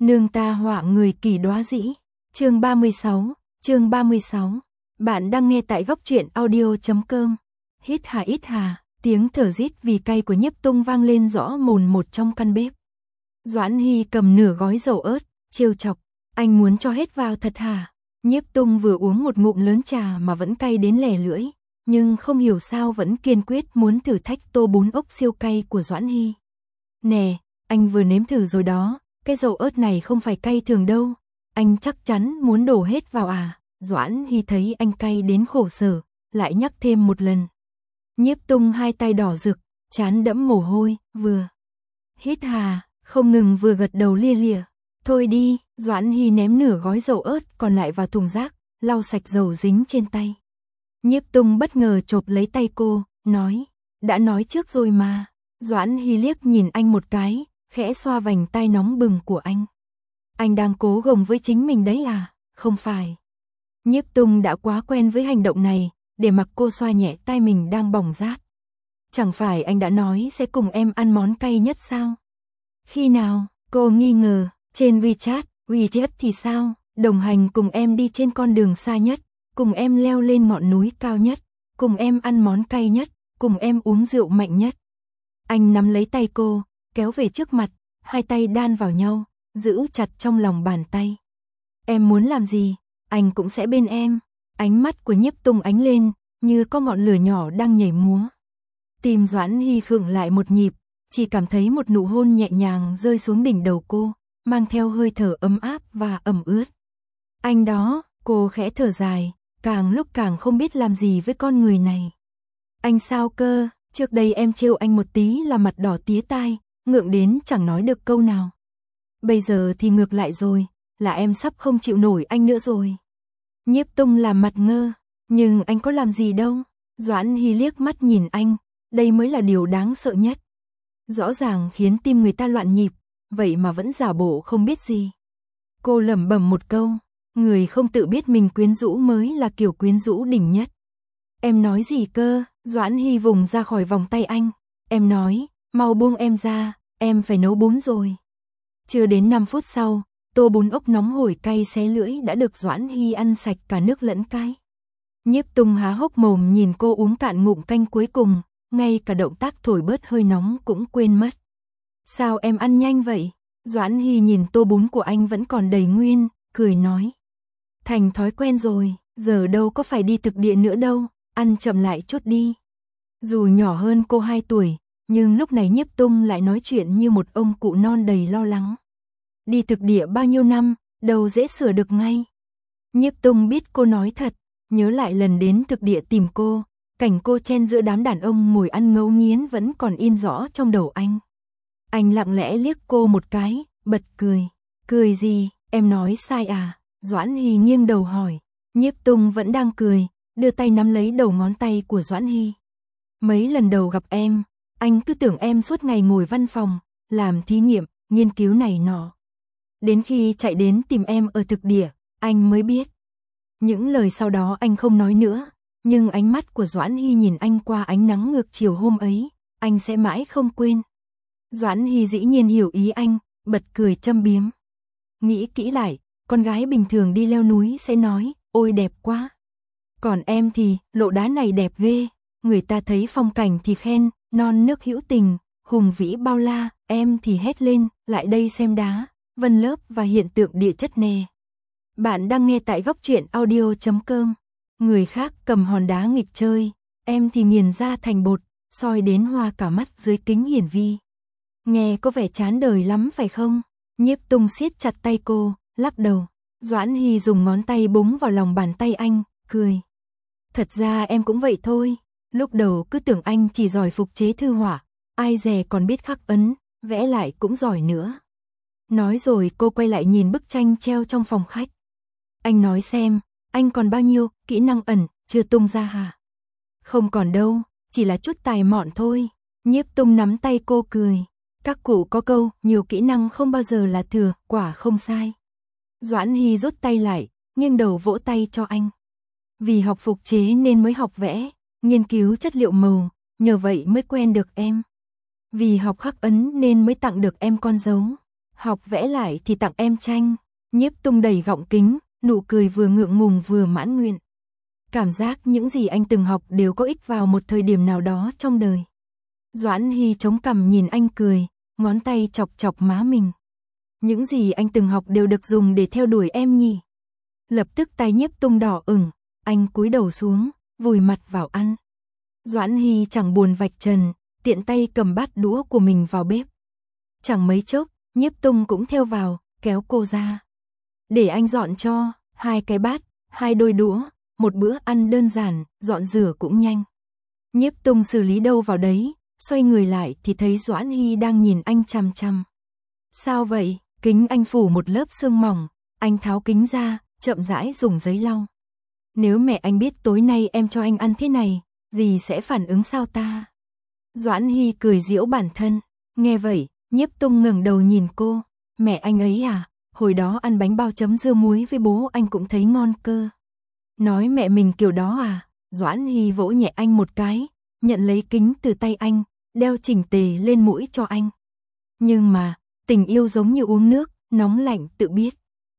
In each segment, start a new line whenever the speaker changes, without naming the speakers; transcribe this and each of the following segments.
Nương ta họa người kỳ đóa dĩ. Chương 36. Bạn đang nghe tại góc truyện audio.com. Hít hà, tiếng thở rít vì cay của Nhiếp Tung vang lên rõ mồn một trong căn bếp. Doãn Hy cầm nửa gói dầu ớt, trêu chọc, anh muốn cho hết vào thật hả? Nhiếp Tung vừa uống một ngụm lớn trà mà vẫn cay đến lè lưỡi, nhưng không hiểu sao vẫn kiên quyết muốn thử thách tô bún ốc siêu cay của Doãn Hy. Nè, anh vừa nếm thử rồi đó, cái dầu ớt này không phải cay thường đâu, anh chắc chắn muốn đổ hết vào à? Doãn Hy thấy anh cay đến khổ sở, lại nhắc thêm một lần. Nhiếp Tung hai tay đỏ rực, trán đẫm mồ hôi, vừa hít hà, không ngừng vừa gật đầu lia lịa. Thôi đi, Doãn Hy ném nửa gói dầu ớt còn lại vào thùng rác, lau sạch dầu dính trên tay. Nhiếp Tung bất ngờ chộp lấy tay cô, nói, đã nói trước rồi mà. Doãn Hy liếc nhìn anh một cái, khẽ xoa vành tai nóng bừng của anh. Anh đang cố gồng với chính mình đấy à? Không phải. Nhiếp Tung đã quá quen với hành động này, để mặc cô xoa nhẹ tai mình đang bỏng rát. Chẳng phải anh đã nói sẽ cùng em ăn món cay nhất sao? Khi nào? Cô nghi ngờ. Trên WeChat thì sao? Đồng hành cùng em đi trên con đường xa nhất, cùng em leo lên ngọn núi cao nhất, cùng em ăn món cay nhất, cùng em uống rượu mạnh nhất. Anh nắm lấy tay cô, kéo về trước mặt, hai tay đan vào nhau, giữ chặt trong lòng bàn tay. Em muốn làm gì, anh cũng sẽ bên em. Ánh mắt của Nhiếp Tung ánh lên, như có ngọn lửa nhỏ đang nhảy múa. Tim Doãn Hy khựng lại một nhịp, chỉ cảm thấy một nụ hôn nhẹ nhàng rơi xuống đỉnh đầu cô, mang theo hơi thở ấm áp và ẩm ướt. Anh đó, cô khẽ thở dài, càng lúc càng không biết làm gì với con người này. Anh sao cơ, trước đây em trêu anh một tí là mặt đỏ tía tai, ngượng đến chẳng nói được câu nào. Bây giờ thì ngược lại rồi, là em sắp không chịu nổi anh nữa rồi. Nhiếp Tung làm mặt ngơ, nhưng anh có làm gì đâu. Doãn Hy liếc mắt nhìn anh, đây mới là điều đáng sợ nhất. Rõ ràng khiến tim người ta loạn nhịp, vậy mà vẫn giả bộ không biết gì. Cô lẩm bẩm một câu, người không tự biết mình quyến rũ mới là kiểu quyến rũ đỉnh nhất. Em nói gì cơ? Doãn Hy vùng ra khỏi vòng tay anh. Em nói, mau buông em ra, em phải nấu bún rồi. Chưa đến 5 phút sau, tô bún ốc nóng hổi cay xé lưỡi đã được Doãn Hy ăn sạch cả nước lẫn cay. Nhiếp Tung há hốc mồm nhìn cô uống cạn ngụm canh cuối cùng, ngay cả động tác thổi bớt hơi nóng cũng quên mất. Sao em ăn nhanh vậy? Doãn Hy nhìn tô bún của anh vẫn còn đầy nguyên, cười nói. Thành thói quen rồi, giờ đâu có phải đi thực địa nữa đâu, ăn chậm lại chút đi. Dù nhỏ hơn cô 2 tuổi, nhưng lúc này Nhiếp Tung lại nói chuyện như một ông cụ non đầy lo lắng. Đi thực địa bao nhiêu năm, đâu dễ sửa được ngay. Nhiếp Tung biết cô nói thật, nhớ lại lần đến thực địa tìm cô, cảnh cô chen giữa đám đàn ông ngồi ăn ngấu nghiến vẫn còn in rõ trong đầu anh. Anh lặng lẽ liếc cô một cái, bật cười. Cười gì, em nói sai à? Doãn Hy nghiêng đầu hỏi. Nhiếp Tung vẫn đang cười, đưa tay nắm lấy đầu ngón tay của Doãn Hy. Mấy lần đầu gặp em, anh cứ tưởng em suốt ngày ngồi văn phòng, làm thí nghiệm, nghiên cứu này nọ. Đến khi chạy đến tìm em ở thực địa, anh mới biết. Những lời sau đó anh không nói nữa, nhưng ánh mắt của Doãn Hy nhìn anh qua ánh nắng ngược chiều hôm ấy, anh sẽ mãi không quên. Doãn Hy dĩ nhiên hiểu ý anh, bật cười châm biếm. Nghĩ kỹ lại, con gái bình thường đi leo núi sẽ nói, ôi đẹp quá. Còn em thì, lộ đá này đẹp ghê, người ta thấy phong cảnh thì khen, non nước hữu tình, hùng vĩ bao la, em thì hét lên, lại đây xem đá, vân lớp và hiện tượng địa chất nè. Bạn đang nghe tại góc truyện audio.com. Người khác cầm hòn đá nghịch chơi, em thì nghiền ra thành bột, soi đến hoa cả mắt dưới kính hiển vi. Nghe có vẻ chán đời lắm phải không? Nhiếp Tung siết chặt tay cô, lắc đầu. Doãn Hy dùng ngón tay búng vào lòng bàn tay anh, cười. Thật ra em cũng vậy thôi, lúc đầu cứ tưởng anh chỉ giỏi phục chế thư họa, ai dè còn biết khắc ấn, vẽ lại cũng giỏi nữa. Nói rồi cô quay lại nhìn bức tranh treo trong phòng khách. Anh nói xem, anh còn bao nhiêu kỹ năng ẩn chưa tung ra hả? Không còn đâu, chỉ là chút tài mọn thôi. Nhiếp Tung nắm tay cô cười. Các cụ có câu, nhiều kỹ năng không bao giờ là thừa, quả không sai. Doãn Hy rút tay lại, nghiêng đầu vỗ tay cho anh. Vì học phục chế nên mới học vẽ, nghiên cứu chất liệu màu, nhờ vậy mới quen được em. Vì học khắc ấn nên mới tặng được em con dấu. Học vẽ lại thì tặng em tranh. Nhiếp Tung đầy gọng kính, nụ cười vừa ngượng ngùng vừa mãn nguyện. Cảm giác những gì anh từng học đều có ích vào một thời điểm nào đó trong đời. Doãn Hy chống cằm nhìn anh cười, ngón tay chọc chọc má mình. Những gì anh từng học đều được dùng để theo đuổi em nhỉ. Lập tức tay Nhiếp Tung đỏ ửng, anh cúi đầu xuống, vùi mặt vào ăn. Doãn Hy chẳng buồn vạch trần, tiện tay cầm bát đũa của mình vào bếp. Chẳng mấy chốc, Nhiếp Tung cũng theo vào, kéo cô ra. Để anh dọn cho, 2 cái bát, 2 đôi đũa, một bữa ăn đơn giản, dọn rửa cũng nhanh. Nhiếp Tung xử lý đâu vào đấy, xoay người lại thì thấy Doãn Hy đang nhìn anh chằm chằm. Sao vậy? Kính anh phủ một lớp sương mỏng, anh tháo kính ra, chậm rãi dùng giấy lau. Nếu mẹ anh biết tối nay em cho anh ăn thế này, dì sẽ phản ứng sao ta? Doãn Hy cười giễu bản thân, nghe vậy, Nhiếp Tung ngẩng đầu nhìn cô, mẹ anh ấy à, hồi đó ăn bánh bao chấm dưa muối với bố anh cũng thấy ngon cơ. Nói mẹ mình kiểu đó à? Doãn Hy vỗ nhẹ anh một cái, nhận lấy kính từ tay anh, đeo chỉnh tề lên mũi cho anh. Nhưng mà, tình yêu giống như uống nước, nóng lạnh tự biết.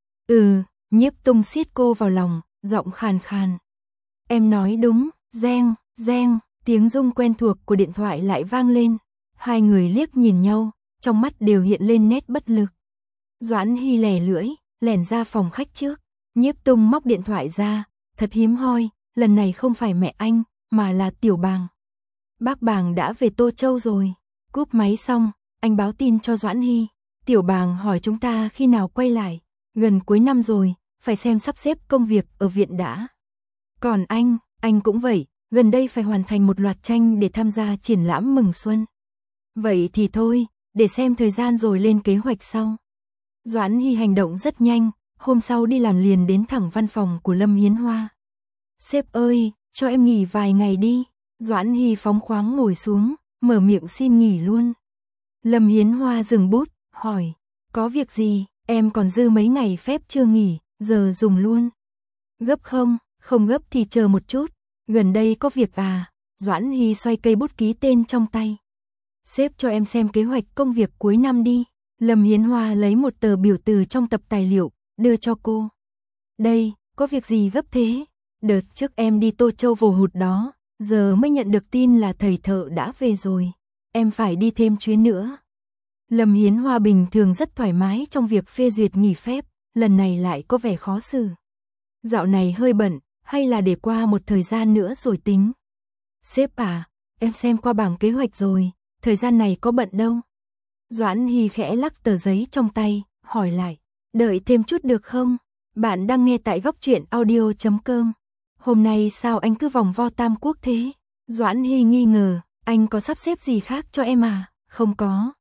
Nhiếp Tung siết cô vào lòng, giọng khàn khàn. Em nói đúng, reng, reng, tiếng rung quen thuộc của điện thoại lại vang lên. Hai người liếc nhìn nhau, trong mắt đều hiện lên nét bất lực. Doãn Hy lè lưỡi, lẻn ra phòng khách trước. Nhiếp Tung móc điện thoại ra, thật hiếm hoi, lần này không phải mẹ anh, mà là Tiểu Bàng. Bác Bàng đã về Tô Châu rồi. Cúp máy xong, anh báo tin cho Doãn Hy. Tiểu Bàng hỏi chúng ta khi nào quay lại. Gần cuối năm rồi, phải xem sắp xếp công việc ở viện đã. Còn anh cũng vậy, gần đây phải hoàn thành một loạt tranh để tham gia triển lãm mừng xuân. Vậy thì thôi, để xem thời gian rồi lên kế hoạch sau. Doãn Hy hành động rất nhanh, hôm sau đi làm liền đến thẳng văn phòng của Lâm Hiến Hoa. Sếp ơi, cho em nghỉ vài ngày đi. Doãn Hy phóng khoáng ngồi xuống, mở miệng xin nghỉ luôn. Lâm Hiến Hoa dừng bút, hỏi, có việc gì, em còn dư mấy ngày phép chưa nghỉ, giờ dùng luôn. Gấp không? Không gấp thì chờ một chút, gần đây có việc à? Doãn Hy xoay cây bút ký tên trong tay. Sếp cho em xem kế hoạch công việc cuối năm đi. Lâm Hiến Hoa lấy một tờ biểu từ trong tập tài liệu, đưa cho cô. Đây, có việc gì gấp thế? Đợt trước em đi Tô Châu vồ hụt đó, giờ mới nhận được tin là thầy thợ đã về rồi. Em phải đi thêm chuyến nữa. Lâm Hiến Hoa bình thường rất thoải mái trong việc phê duyệt nghỉ phép, lần này lại có vẻ khó xử. Dạo này hơi bận, hay là để qua một thời gian nữa rồi tính? Sếp à, em xem qua bảng kế hoạch rồi, thời gian này có bận đâu. Doãn Hy khẽ lắc tờ giấy trong tay, hỏi lại, đợi thêm chút được không? Bạn đang nghe tại góc truyện audio.com. Hôm nay sao anh cứ vòng vo Tam Quốc thế? Doãn Hy nghi ngờ, anh có sắp xếp gì khác cho em à? Không có.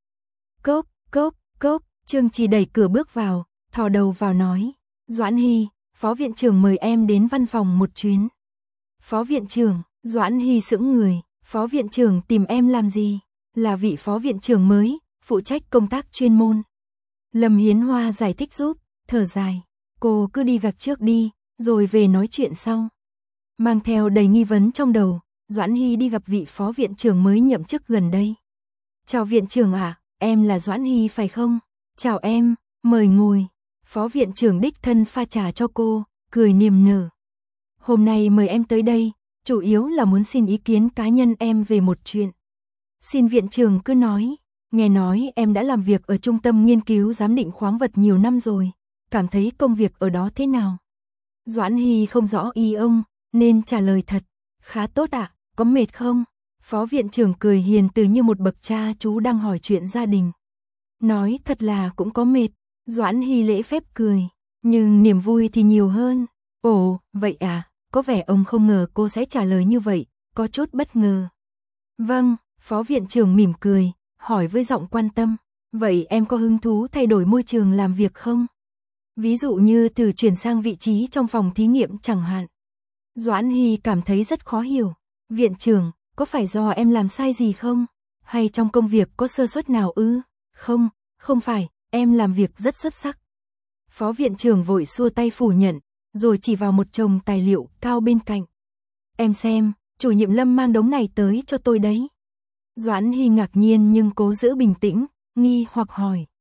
Cốc, Trương Trì đẩy cửa bước vào, thò đầu vào nói, Doãn Hy, Phó viện trưởng mời em đến văn phòng một chuyến. Phó viện trưởng? Doãn Hy sững người, Phó viện trưởng tìm em làm gì? Là vị phó viện trưởng mới, phụ trách công tác chuyên môn. Lâm Hiến Hoa giải thích giúp, thở dài, cô cứ đi gặp trước đi, rồi về nói chuyện sau. Mang theo đầy nghi vấn trong đầu, Doãn Hy đi gặp vị phó viện trưởng mới nhậm chức gần đây. Chào viện trưởng ạ, em là Doãn Hy phải không? Chào em, mời ngồi. Phó viện trưởng đích thân pha trà cho cô, cười niềm nở. Hôm nay mời em tới đây, chủ yếu là muốn xin ý kiến cá nhân em về một chuyện. Xin viện trưởng cứ nói, nghe nói em đã làm việc ở trung tâm nghiên cứu giám định khoáng vật nhiều năm rồi, cảm thấy công việc ở đó thế nào? Doãn Hy không rõ ý ông, nên trả lời thật, khá tốt ạ, có mệt không? Phó viện trưởng cười hiền từ như một bậc cha chú đang hỏi chuyện gia đình. Nói thật là cũng có mệt, Doãn Hy lễ phép cười, nhưng niềm vui thì nhiều hơn. Ồ, vậy à, có vẻ ông không ngờ cô sẽ trả lời như vậy, có chút bất ngờ. Vâng, phó viện trưởng mỉm cười, hỏi với giọng quan tâm, vậy em có hứng thú thay đổi môi trường làm việc không? Ví dụ như từ chuyển sang vị trí trong phòng thí nghiệm chẳng hạn. Doãn Hy cảm thấy rất khó hiểu, viện trưởng, có phải do em làm sai gì không? Hay trong công việc có sơ suất nào ư? Không phải, em làm việc rất xuất sắc. Phó viện trưởng vội xua tay phủ nhận, rồi chỉ vào một chồng tài liệu cao bên cạnh. Em xem, chủ nhiệm Lâm mang đống này tới cho tôi đấy. Doãn Hy ngạc nhiên nhưng cố giữ bình tĩnh, nghi hoặc hỏi.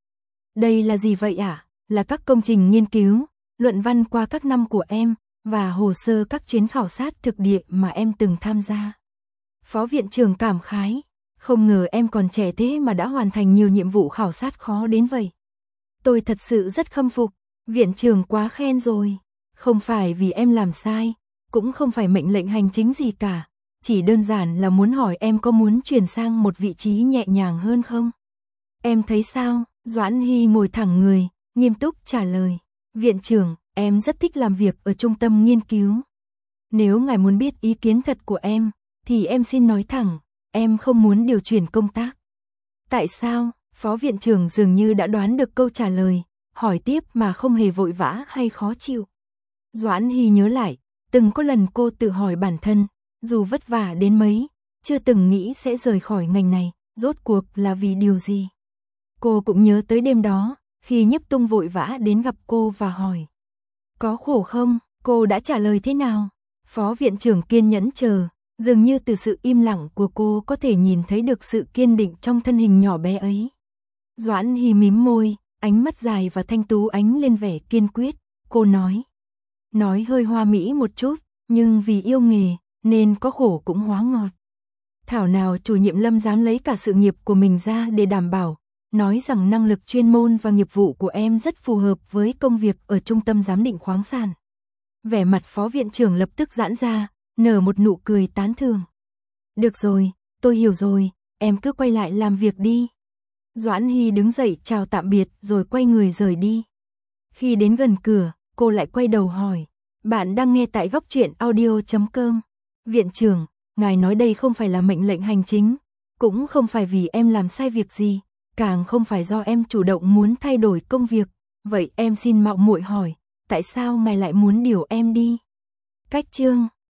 Đây là gì vậy ạ? Là các công trình nghiên cứu, luận văn qua các năm của em, và hồ sơ các chuyến khảo sát thực địa mà em từng tham gia. Phó viện trưởng cảm khái, không ngờ em còn trẻ thế mà đã hoàn thành nhiều nhiệm vụ khảo sát khó đến vậy. Tôi thật sự rất khâm phục, viện trưởng quá khen rồi. Không phải vì em làm sai, cũng không phải mệnh lệnh hành chính gì cả, chỉ đơn giản là muốn hỏi em có muốn chuyển sang một vị trí nhẹ nhàng hơn không? Em thấy sao? Doãn Hy ngồi thẳng người, nghiêm túc trả lời. Viện trưởng, em rất thích làm việc ở trung tâm nghiên cứu. Nếu ngài muốn biết ý kiến thật của em, thì em xin nói thẳng, em không muốn điều chuyển công tác. Tại sao? Phó viện trưởng dường như đã đoán được câu trả lời, hỏi tiếp mà không hề vội vã hay khó chịu. Doãn Hy nhớ lại, từng có lần cô tự hỏi bản thân, dù vất vả đến mấy, chưa từng nghĩ sẽ rời khỏi ngành này, rốt cuộc là vì điều gì. Cô cũng nhớ tới đêm đó, khi Nhiếp Tung vội vã đến gặp cô và hỏi. Có khổ không? Cô đã trả lời thế nào? Phó viện trưởng kiên nhẫn chờ, dường như từ sự im lặng của cô có thể nhìn thấy được sự kiên định trong thân hình nhỏ bé ấy. Doãn Hy mím môi, ánh mắt dài và thanh tú ánh lên vẻ kiên quyết, cô nói. Nói hơi hoa mỹ một chút, nhưng vì yêu nghề, nên có khổ cũng hóa ngọt. Thảo nào chủ nhiệm Lâm dám lấy cả sự nghiệp của mình ra để đảm bảo, nói rằng năng lực chuyên môn và nghiệp vụ của em rất phù hợp với công việc ở trung tâm giám định khoáng sản. Vẻ mặt phó viện trưởng lập tức giãn ra, nở một nụ cười tán thưởng. Được rồi, tôi hiểu rồi, em cứ quay lại làm việc đi. Doãn Hy đứng dậy chào tạm biệt rồi quay người rời đi. Khi đến gần cửa, cô lại quay đầu hỏi. Bạn đang nghe tại Góc Truyện Audio.com. Viện trưởng, ngài nói đây không phải là mệnh lệnh hành chính, cũng không phải vì em làm sai việc gì, càng không phải do em chủ động muốn thay đổi công việc. Vậy em xin mạo muội hỏi, tại sao ngài lại muốn điều em đi? Cách chương